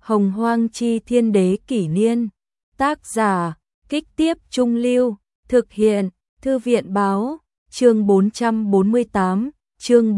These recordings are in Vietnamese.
Hồng Hoang Chi Thiên Đế Kỷ Niên. Tác giả, Kích Tiếp Trung Lưu. Thực hiện, Thư viện Báo. Chương 448, chương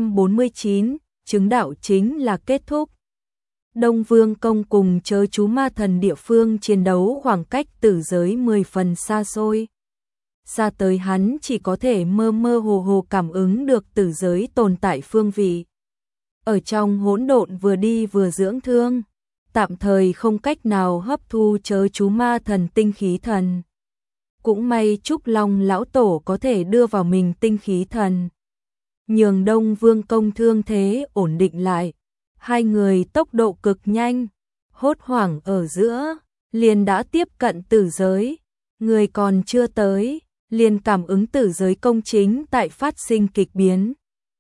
449, chứng đạo chính là kết thúc. Đông Vương Công cùng chớ chú ma thần địa phương chiến đấu khoảng cách tử giới 10 phần xa xôi. Xa tới hắn chỉ có thể mơ mơ hồ hồ cảm ứng được tử giới tồn tại phương vị. Ở trong hỗn độn vừa đi vừa dưỡng thương, tạm thời không cách nào hấp thu chớ chú ma thần tinh khí thần. Cũng may Trúc Long lão tổ có thể đưa vào mình tinh khí thần, nhường Đông Vương Công thương thế ổn định lại. Hai người tốc độ cực nhanh, hốt hoảng ở giữa, liền đã tiếp cận tử giới. Người còn chưa tới, liền cảm ứng tử giới công chính tại phát sinh kịch biến.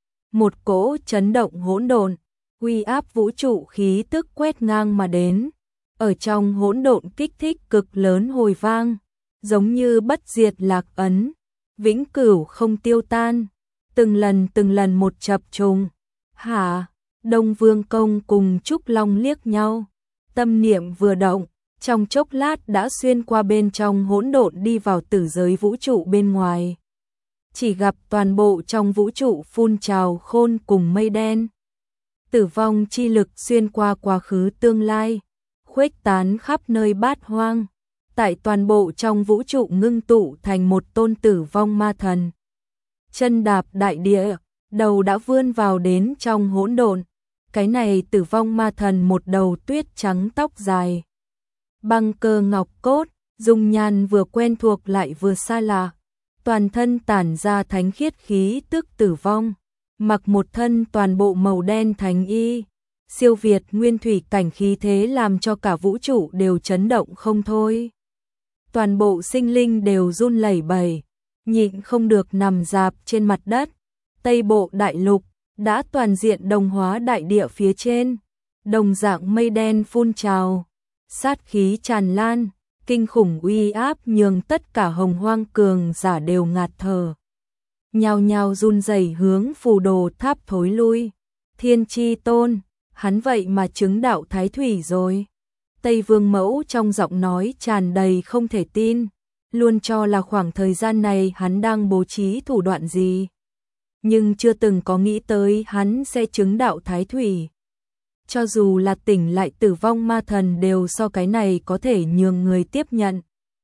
Một cỗ chấn động hỗn độn, uy áp vũ trụ khí tức quét ngang mà đến, ở trong hỗn độn kích thích cực lớn hồi vang, giống như bất diệt lạc ấn, vĩnh cửu không tiêu tan, từng lần một chập trùng. Hả? Đông Vương Công cùng Trúc Long liếc nhau, tâm niệm vừa động, trong chốc lát đã xuyên qua bên trong hỗn độn đi vào tử giới vũ trụ bên ngoài. Chỉ gặp toàn bộ trong vũ trụ phun trào khôn cùng mây đen. Tử vong chi lực xuyên qua quá khứ tương lai, khuếch tán khắp nơi bát hoang. Tại toàn bộ trong vũ trụ ngưng tụ thành một tôn tử vong ma thần. Chân đạp đại địa, đầu đã vươn vào đến trong hỗn độn. Cái này tử vong ma thần một đầu tuyết trắng tóc dài, băng cơ ngọc cốt, dung nhan vừa quen thuộc lại vừa xa lạ, toàn thân tản ra thánh khiết khí tức tử vong, mặc một thân toàn bộ màu đen thánh y, siêu việt nguyên thủy cảnh khí thế làm cho cả vũ trụ đều chấn động không thôi. Toàn bộ sinh linh đều run lẩy bẩy, nhịn không được nằm rạp trên mặt đất. Tây Bộ Đại Lục đã toàn diện đồng hóa đại địa phía trên, đồng dạng mây đen phun trào, sát khí tràn lan, kinh khủng uy áp nhường tất cả hồng hoang cường giả đều ngạt thở. Nhao nhao run rẩy hướng phù đồ tháp thối lui. Thiên Chi Tôn, hắn vậy mà chứng đạo thái thủy rồi. Tây Vương Mẫu trong giọng nói tràn đầy không thể tin, luôn cho là khoảng thời gian này hắn đang bố trí thủ đoạn gì, nhưng chưa từng có nghĩ tới hắn sẽ chứng đạo thái thủy. Cho dù là tỉnh lại tử vong ma thần đều so cái này có thể nhường người tiếp nhận.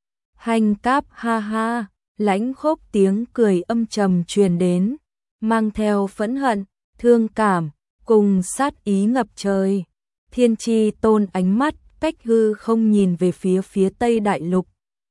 Hành cáp ha ha, lãnh khốc tiếng cười âm trầm truyền đến, mang theo phẫn hận, thương cảm, cùng sát ý ngập trời. Thiên Chi Tôn ánh mắt cách hư không nhìn về phía Tây Đại Lục.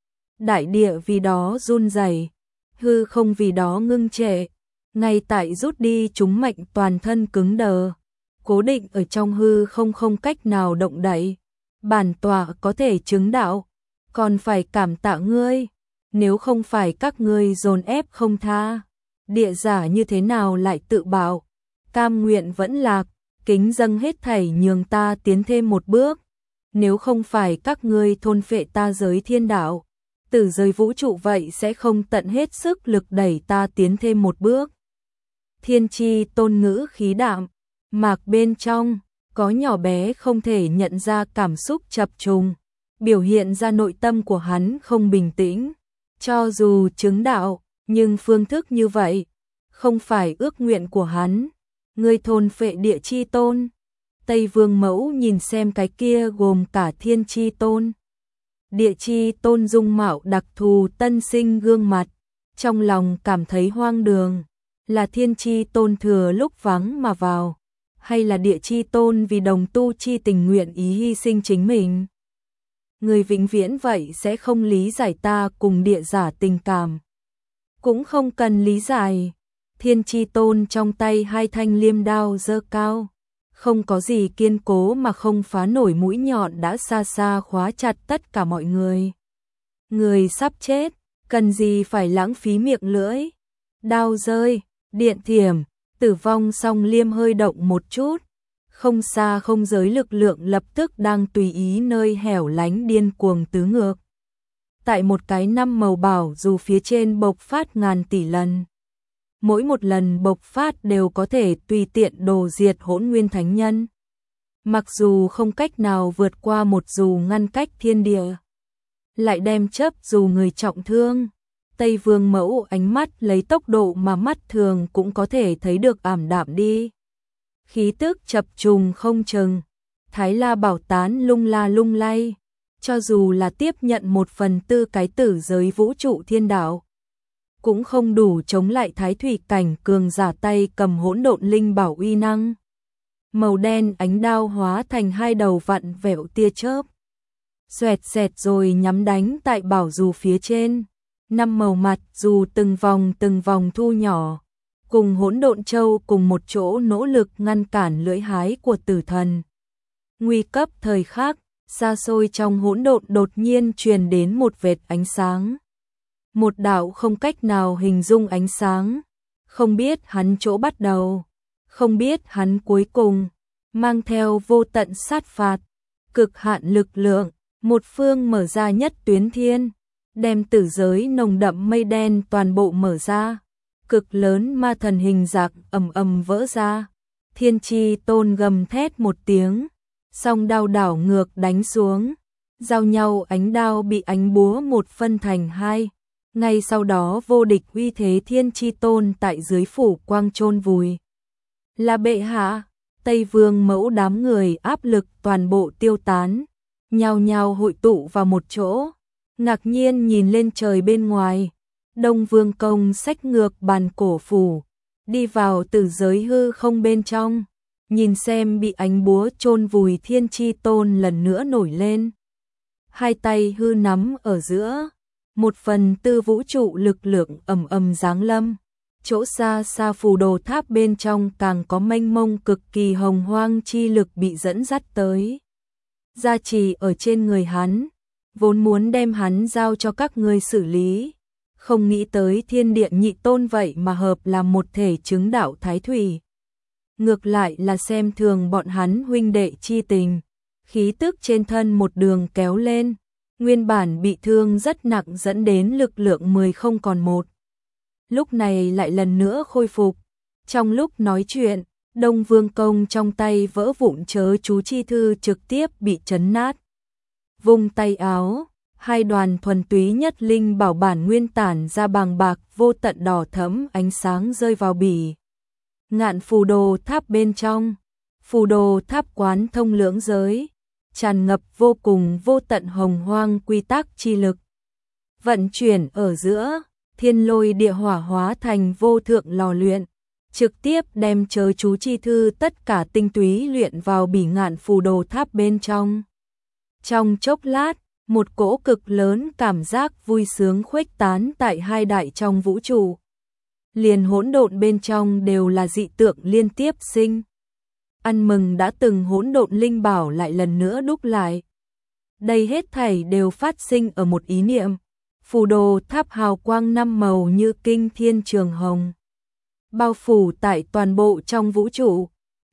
Đại địa vì đó run rẩy, hư không vì đó ngưng trệ. Ngay tại rút đi chúng mệnh toàn thân cứng đờ, cố định ở trong hư không cách nào động đậy. Bản tọa có thể chứng đạo, còn phải cảm tạ ngươi, nếu không phải các ngươi dồn ép không tha, địa giả như thế nào lại tự bảo, cam nguyện vẫn lạc, kính dâng hết thảy nhường ta tiến thêm một bước. Nếu không phải các ngươi thôn phệ ta giới thiên đạo, tử giới vũ trụ vậy sẽ không tận hết sức lực đẩy ta tiến thêm một bước. Thiên Chi Tôn ngữ khí đạm, mạc bên trong, có nhỏ bé không thể nhận ra cảm xúc chập trùng, biểu hiện ra nội tâm của hắn không bình tĩnh. Cho dù chứng đạo, nhưng phương thức như vậy, không phải ước nguyện của hắn. Ngươi thôn phệ địa chi tôn. Tây Vương Mẫu nhìn xem cái kia gồm cả Thiên Chi Tôn, địa chi tôn dung mạo đặc thù tân sinh gương mặt, trong lòng cảm thấy hoang đường. Là Thiên Chi Tôn thừa lúc vắng mà vào, hay là địa chi tôn vì đồng tu chi tình nguyện ý hy sinh chính mình? Người vĩnh viễn vậy sẽ không lý giải ta cùng địa giả tình cảm. Cũng không cần lý giải. Thiên Chi Tôn trong tay hai thanh liêm đao giơ cao, không có gì kiên cố mà không phá nổi, mũi nhọn đã xa xa khóa chặt tất cả mọi người. Người sắp chết, cần gì phải lãng phí miệng lưỡi. Đao rơi, điện thiểm, tử vong song liêm hơi động một chút. Không xa không giới lực lượng lập tức đang tùy ý nơi hẻo lánh điên cuồng tứ ngược. Tại một cái năm màu bảo dù phía trên bộc phát ngàn tỷ lần. Mỗi một lần bộc phát đều có thể tùy tiện đồ diệt hỗn nguyên thánh nhân. Mặc dù không cách nào vượt qua một dù ngăn cách thiên địa, lại đem chấp dù người trọng thương. Tây Vương Mẫu ánh mắt lấy tốc độ mà mắt thường cũng có thể thấy được ảm đạm đi. Khí tức chập trùng không chừng, Thái La bảo tán lung la lung lay, cho dù là tiếp nhận 1/4 cái tử giới vũ trụ thiên đạo, cũng không đủ chống lại Thái Thủy cảnh cường giả tay cầm hỗn độn linh bảo uy năng. Màu đen ánh đao hóa thành hai đầu vặn vẹo tia chớp, xoẹt xẹt rồi nhắm đánh tại bảo dù phía trên. 5 màu mặt dù từng vòng thu nhỏ, cùng hỗn độn châu cùng một chỗ nỗ lực ngăn cản lưỡi hái của tử thần. Nguy cấp thời khắc, xa xôi trong hỗn độn đột nhiên truyền đến một vệt ánh sáng. Một đạo không cách nào hình dung ánh sáng, không biết hắn chỗ bắt đầu, không biết hắn cuối cùng, mang theo vô tận sát phạt, cực hạn lực lượng, một phương mở ra nhất tuyến thiên, đem tử giới nồng đậm mây đen toàn bộ mở ra, cực lớn ma thần hình dạc ầm ầm vỡ ra. Thiên Chi Tôn gầm thét một tiếng, song đao đảo ngược đánh xuống, giao nhau ánh đao bị ánh búa một phân thành hai. Ngay sau đó vô địch uy thế Thiên Chi Tôn tại dưới phủ quang chôn vùi. Là bệ hạ, Tây Vương Mẫu đám người áp lực toàn bộ tiêu tán, nhao nhao hội tụ vào một chỗ, ngạc nhiên nhìn lên trời bên ngoài. Đông Vương Công xách ngược bàn cổ phủ, đi vào tử giới hư không bên trong, nhìn xem bị ánh búa chôn vùi Thiên Chi Tôn lần nữa nổi lên. Hai tay hư nắm ở giữa, 1/4 vũ trụ lực lượng ầm ầm giáng lâm. Chỗ xa xa phù đồ tháp bên trong càng có mênh mông cực kỳ hồng hoang chi lực bị dẫn dắt tới. Gia trì ở trên người hắn, vốn muốn đem hắn giao cho các ngươi xử lý. Không nghĩ tới thiên điện nhị tôn vậy mà hợp làm một thể chứng đạo thái thủy. Ngược lại là xem thường bọn hắn huynh đệ chi tình, khí tức trên thân một đường kéo lên, nguyên bản bị thương rất nặng dẫn đến lực lượng 10 không còn 1. Lúc này lại lần nữa khôi phục. Trong lúc nói chuyện, Đông Vương Công trong tay vỡ vụn chớ chú chi thư trực tiếp bị chấn nát. Vung tay áo, hai đoàn thuần túy nhất linh bảo bản nguyên tản ra bàng bạc vô tận đỏ thẫm ánh sáng rơi vào bỉ ngạn phù đồ tháp bên trong. Phù đồ tháp quán thông lưỡng giới, tràn ngập vô cùng vô tận hồng hoang quy tắc chi lực. Vận chuyển ở giữa, thiên lôi địa hỏa hóa thành vô thượng lò luyện, trực tiếp đem chớ chú chi thư tất cả tinh túy luyện vào bỉ ngạn phù đồ tháp bên trong. Trong chốc lát, một cỗ cực lớn cảm giác vui sướng khuếch tán tại hai đại trong vũ trụ. Liền hỗn độn bên trong đều là dị tượng liên tiếp sinh. Ăn mừng đã từng hỗn độn linh bảo lại lần nữa đúc lại. Đây hết thảy đều phát sinh ở một ý niệm. Phù đồ tháp hào quang 5 màu như kinh thiên trường hồng, bao phủ tại toàn bộ trong vũ trụ.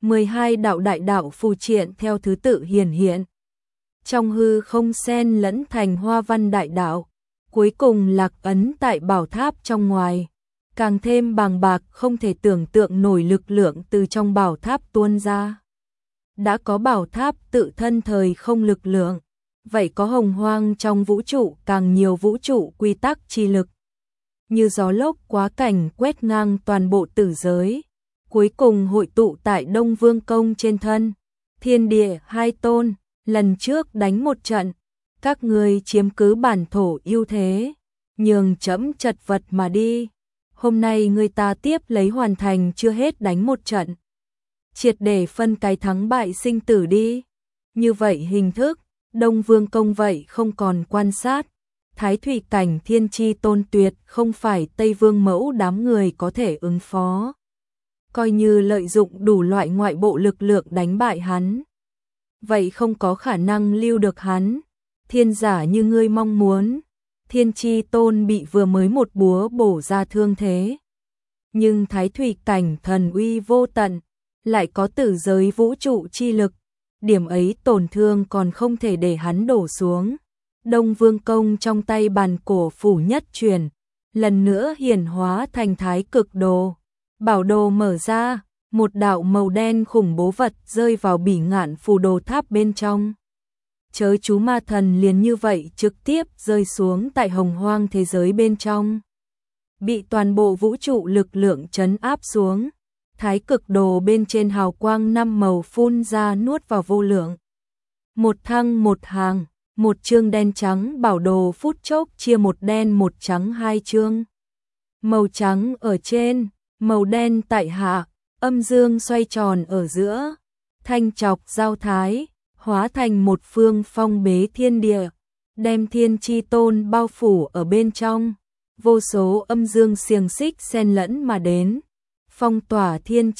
12 đạo đại đạo phù triện theo thứ tự hiển hiện. Trong hư không xen lẫn thành hoa văn đại đạo, cuối cùng lạc ấn tại bảo tháp trong ngoài. Càng thêm bàng bạc không thể tưởng tượng nổi lực lượng từ trong bảo tháp tuôn ra. Đã có bảo tháp tự thân thời không lực lượng, vậy có hồng hoang trong vũ trụ càng nhiều vũ trụ quy tắc chi lực. Như gió lốc quá cảnh quét ngang toàn bộ tử giới, cuối cùng hội tụ tại Đông Vương Công trên thân. Thiên địa hai tôn, lần trước đánh một trận, các ngươi chiếm cứ bản thổ ưu thế, nhường trẫm chật vật mà đi. Hôm nay người ta tiếp lấy hoàn thành chưa hết đánh một trận, triệt để phân cái thắng bại sinh tử đi. Như vậy hình thức, Đông Vương Công vậy không còn quan sát. Thái thủy cảnh Thiên Chi Tôn tuyệt không phải Tây Vương Mẫu đám người có thể ứng phó. Coi như lợi dụng đủ loại ngoại bộ lực lượng đánh bại hắn, vậy không có khả năng lưu được hắn. Thiên giả như ngươi mong muốn, Thiên Chi Tôn bị vừa mới một búa bổ ra thương thế. Nhưng thái thủy cảnh thần uy vô tận, lại có tử giới vũ trụ chi lực, điểm ấy tổn thương còn không thể để hắn đổ xuống. Đông Vương Công trong tay bàn cổ phủ nhất truyền, lần nữa hiển hóa thành thái cực đồ. Bảo đồ mở ra, một đạo màu đen khủng bố vật rơi vào bỉ ngạn phù đồ tháp bên trong. Chớ chú ma thần liền như vậy trực tiếp rơi xuống tại hồng hoang thế giới bên trong. Bị toàn bộ vũ trụ lực lượng trấn áp xuống. Thái cực đồ bên trên hào quang 5 màu phun ra nuốt vào vô lượng. Một thăng một hàng, một chương đen trắng bảo đồ phút chốc chia một đen một trắng hai chương. Màu trắng ở trên, màu đen tại hạ, âm dương xoay tròn ở giữa, thanh chọc giao thái, hóa thành một phương phong bế thiên địa, đem thiên chi tôn bao phủ ở bên trong, vô số âm dương xiềng xích xen lẫn mà đến, phong tỏa thiên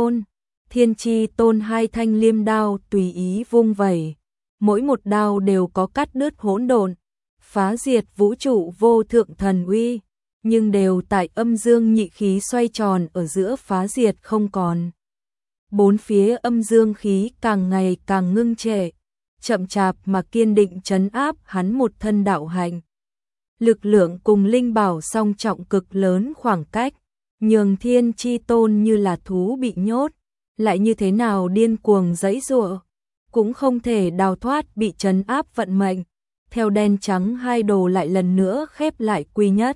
chi tôn hai thanh liêm đao tùy ý vung vẩy, mỗi một đao đều có cắt đứt hỗn độn, phá diệt vũ trụ vô thượng thần uy, nhưng đều tại âm dương nhị khí xoay tròn ở giữa phá diệt không còn. Bốn phía âm dương khí càng ngày càng ngưng trệ, chậm chạp mà kiên định trấn áp hắn một thân đạo hạnh. Lực lượng cùng linh bảo song trọng cực lớn khoảng cách, nhường thiên chi tôn như là thú bị nhốt, lại như thế nào điên cuồng giãy giụa, cũng không thể đào thoát bị trấn áp vận mệnh. Theo đen trắng hai đồ lại lần nữa khép lại quy nhất.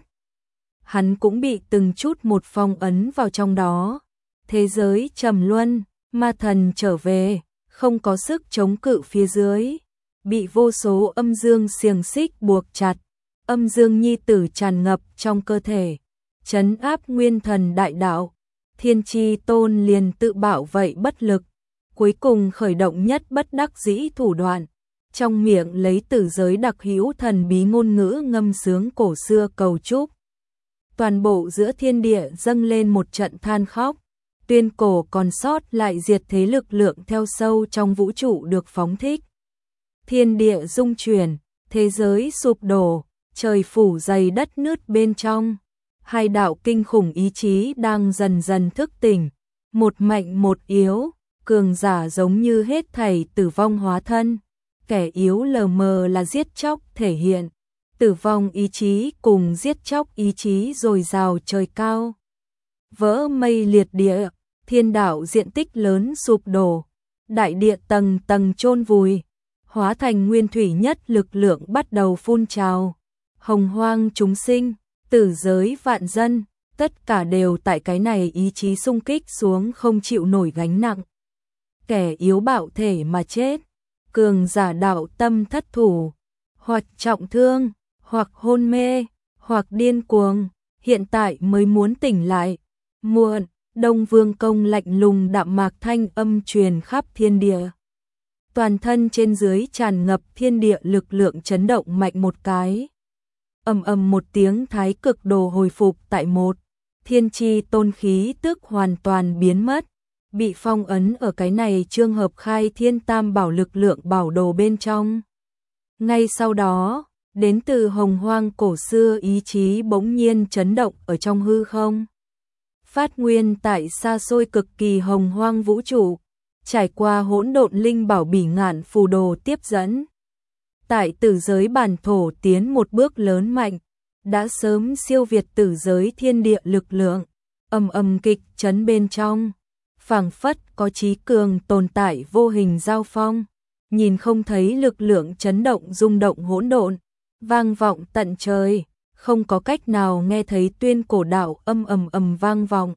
Hắn cũng bị từng chút một phong ấn vào trong đó. Thế giới trầm luân, ma thần trở về, không có sức chống cự phía dưới, bị vô số âm dương xiềng xích buộc chặt, âm dương nhi tử tràn ngập trong cơ thể, trấn áp nguyên thần đại đạo. Thiên chi tôn liền tự bảo vậy bất lực, cuối cùng khởi động nhất bất đắc dĩ thủ đoạn, trong miệng lấy tử giới đặc hữu thần bí ngôn ngữ ngâm sướng cổ xưa cầu chúc. Toàn bộ giữa thiên địa dâng lên một trận than khóc, tuyên cổ còn sót lại diệt thế lực lượng theo sâu trong vũ trụ được phóng thích. Thiên địa rung chuyển, thế giới sụp đổ, trời phủ dày đất nứt bên trong. Hai đạo kinh khủng ý chí đang dần dần thức tỉnh, một mạnh một yếu, cường giả giống như hết thảy tử vong hóa thân, kẻ yếu lờ mờ là giết chóc thể hiện. Tử vong ý chí cùng giết chóc ý chí dồi dào trời cao. Vỡ mây liệt địa, thiên đạo diện tích lớn sụp đổ, đại địa tầng tầng chôn vùi, hóa thành nguyên thủy nhất lực lượng bắt đầu phun trào. Hồng hoang chúng sinh, tử giới vạn dân, tất cả đều tại cái này ý chí xung kích xuống không chịu nổi gánh nặng. Kẻ yếu bạo thể mà chết, cường giả đạo tâm thất thủ, hoặc trọng thương, hoặc hôn mê, hoặc điên cuồng, hiện tại mới muốn tỉnh lại. Muộn, Đông Vương Công lạnh lùng đạm mạc thanh âm truyền khắp thiên địa. Toàn thân trên dưới tràn ngập thiên địa lực lượng chấn động mạnh một cái. Ầm ầm một tiếng thái cực đồ hồi phục tại một, thiên chi tôn khí tức hoàn toàn biến mất, bị phong ấn ở cái này trường hợp khai thiên tam bảo lực lượng bảo đồ bên trong. Ngay sau đó, đến từ hồng hoang cổ xưa ý chí bỗng nhiên chấn động ở trong hư không. Phát nguyên tại xa xôi cực kỳ hồng hoang vũ trụ, trải qua hỗn độn linh bảo bỉ ngạn phù đồ tiếp dẫn. Tại tử giới bản thổ tiến một bước lớn mạnh, đã sớm siêu việt tử giới thiên địa lực lượng, ầm ầm kịch chấn bên trong, phảng phất có trí cường tồn tại vô hình giao phong, nhìn không thấy lực lượng chấn động rung động hỗn độn, vang vọng tận trời, không có cách nào nghe thấy tuyên cổ đạo âm ầm ầm vang vọng.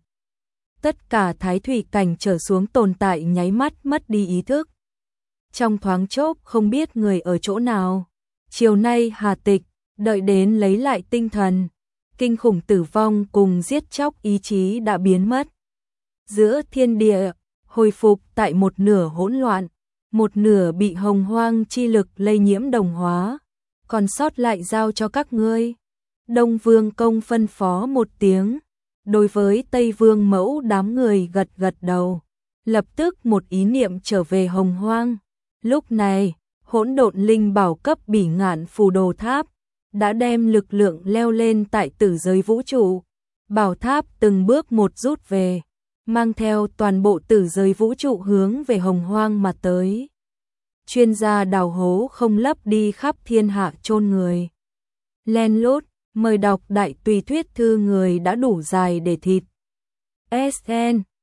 Tất cả thái thủy cảnh trở xuống tồn tại nháy mắt mất đi ý thức. Trong thoáng chốc không biết người ở chỗ nào. Chiều nay hà tịch, đợi đến lấy lại tinh thần, kinh khủng tử vong cùng giết chóc ý chí đã biến mất. Giữa thiên địa, hồi phục tại một nửa hỗn loạn, một nửa bị hồng hoang chi lực lây nhiễm đồng hóa, còn sót lại giao cho các ngươi. Đông Vương Công phân phó một tiếng, đối với Tây Vương Mẫu đám người gật gật đầu, lập tức một ý niệm trở về hồng hoang. Lúc này, hỗn độn linh bảo cấp bỉ ngạn phù đồ tháp, đã đem lực lượng leo lên tại tử giới vũ trụ. Bảo tháp từng bước một rút về, mang theo toàn bộ tử giới vũ trụ hướng về hồng hoang mà tới. Chuyên gia đào hố không lấp đi khắp thiên hạ chôn người. Len lút, mời đọc đại tùy thuyết thư người đã đủ dài để thịt. SN